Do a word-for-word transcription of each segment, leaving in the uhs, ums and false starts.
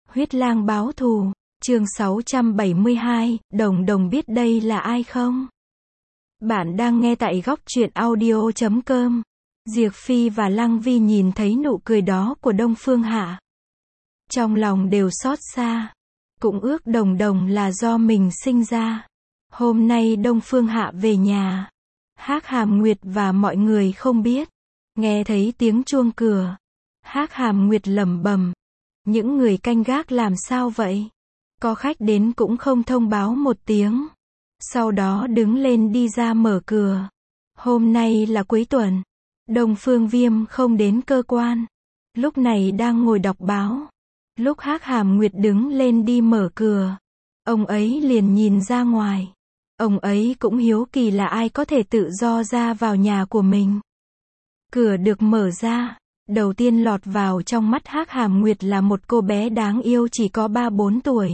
Huyết lang báo thù, chương sáu trăm bảy mươi hai, Đồng Đồng biết đây là ai không? Bạn đang nghe tại góc truyện audio chấm com. Diệp Phi và Lăng Vi nhìn thấy nụ cười đó của Đông Phương Hạ. Trong lòng đều xót xa. Cũng ước Đồng Đồng là do mình sinh ra. Hôm nay Đông Phương Hạ về nhà. Hắc Hàm Nguyệt và mọi người không biết. Nghe thấy tiếng chuông cửa. Hắc Hàm Nguyệt lẩm bẩm. Những người canh gác làm sao vậy? Có khách đến cũng không thông báo một tiếng. Sau đó đứng lên đi ra mở cửa. Hôm nay là cuối tuần. Đông Phương Viêm không đến cơ quan. Lúc này đang ngồi đọc báo. Lúc Hắc Hàm Nguyệt đứng lên đi mở cửa. Ông ấy liền nhìn ra ngoài. Ông ấy cũng hiếu kỳ là ai có thể tự do ra vào nhà của mình. Cửa được mở ra. Đầu tiên lọt vào trong mắt Hắc Hàm Nguyệt là một cô bé đáng yêu chỉ có ba bốn tuổi.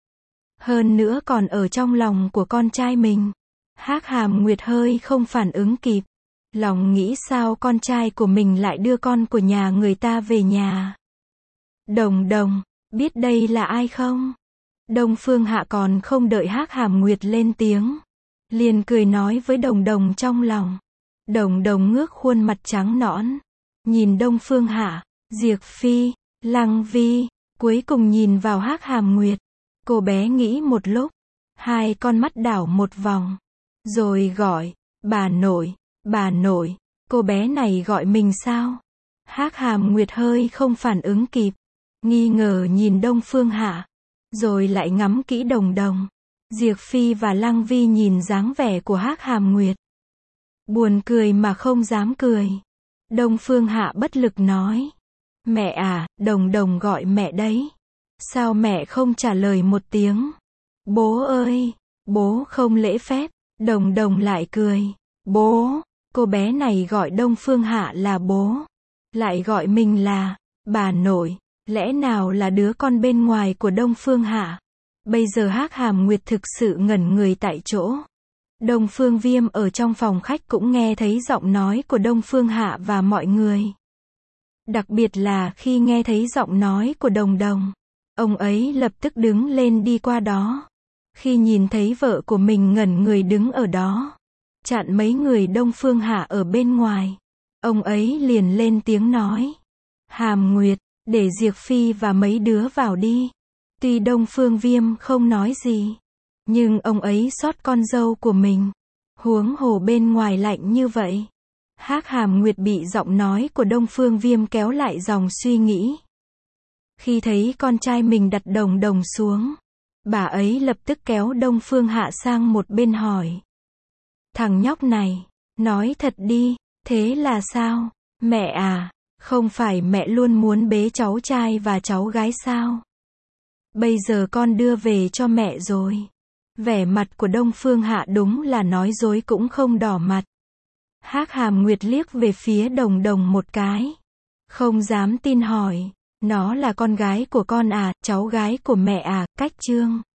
Hơn nữa còn ở trong lòng của con trai mình. Hắc Hàm Nguyệt hơi không phản ứng kịp. Lòng nghĩ sao con trai của mình lại đưa con của nhà người ta về nhà. Đồng Đồng, biết đây là ai không? Đông Phương Hạ còn không đợi Hắc Hàm Nguyệt lên tiếng. Liền cười nói với Đồng Đồng trong lòng. Đồng Đồng ngước khuôn mặt trắng nõn. Nhìn Đông Phương Hạ, Diệp Phi, Lăng Vi, cuối cùng nhìn vào Hắc Hàm Nguyệt. Cô bé nghĩ một lúc, hai con mắt đảo một vòng, rồi gọi, bà nội, bà nội, cô bé này gọi mình sao? Hắc Hàm Nguyệt hơi không phản ứng kịp, nghi ngờ nhìn Đông Phương Hạ, rồi lại ngắm kỹ Đồng Đồng. Diệp Phi và Lăng Vi nhìn dáng vẻ của Hắc Hàm Nguyệt. Buồn cười mà không dám cười. Đông Phương Hạ bất lực nói. Mẹ à, Đồng Đồng gọi mẹ đấy. Sao mẹ không trả lời một tiếng? Bố ơi, bố không lễ phép. Đồng Đồng lại cười. Bố, cô bé này gọi Đông Phương Hạ là bố. Lại gọi mình là bà nội. Lẽ nào là đứa con bên ngoài của Đông Phương Hạ? Bây giờ Hắc Hàm Nguyệt thực sự ngẩn người tại chỗ. Đông Phương Viêm ở trong phòng khách cũng nghe thấy giọng nói của Đông Phương Hạ và mọi người. Đặc biệt là khi nghe thấy giọng nói của Đồng Đồng. Ông ấy lập tức đứng lên đi qua đó. Khi nhìn thấy vợ của mình ngẩn người đứng ở đó, chặn mấy người Đông Phương Hạ ở bên ngoài. Ông ấy liền lên tiếng nói. Hàm Nguyệt, để Diệp Phi và mấy đứa vào đi. Tuy Đông Phương Viêm không nói gì. Nhưng ông ấy xót con dâu của mình. Huống hồ bên ngoài lạnh như vậy. Hắc Hàm Nguyệt bị giọng nói của Đông Phương Viêm kéo lại dòng suy nghĩ. Khi thấy con trai mình đặt Đồng Đồng xuống, bà ấy lập tức kéo Đông Phương Hạ sang một bên hỏi. Thằng nhóc này, nói thật đi, thế là sao? Mẹ à, không phải mẹ luôn muốn bế cháu trai và cháu gái sao? Bây giờ con đưa về cho mẹ rồi. Vẻ mặt của Đông Phương Hạ đúng là nói dối cũng không đỏ mặt. Hắc Hàm Nguyệt liếc về phía Đồng Đồng một cái. Không dám tin hỏi. Nó là con gái của con à, cháu gái của mẹ à, cách chương.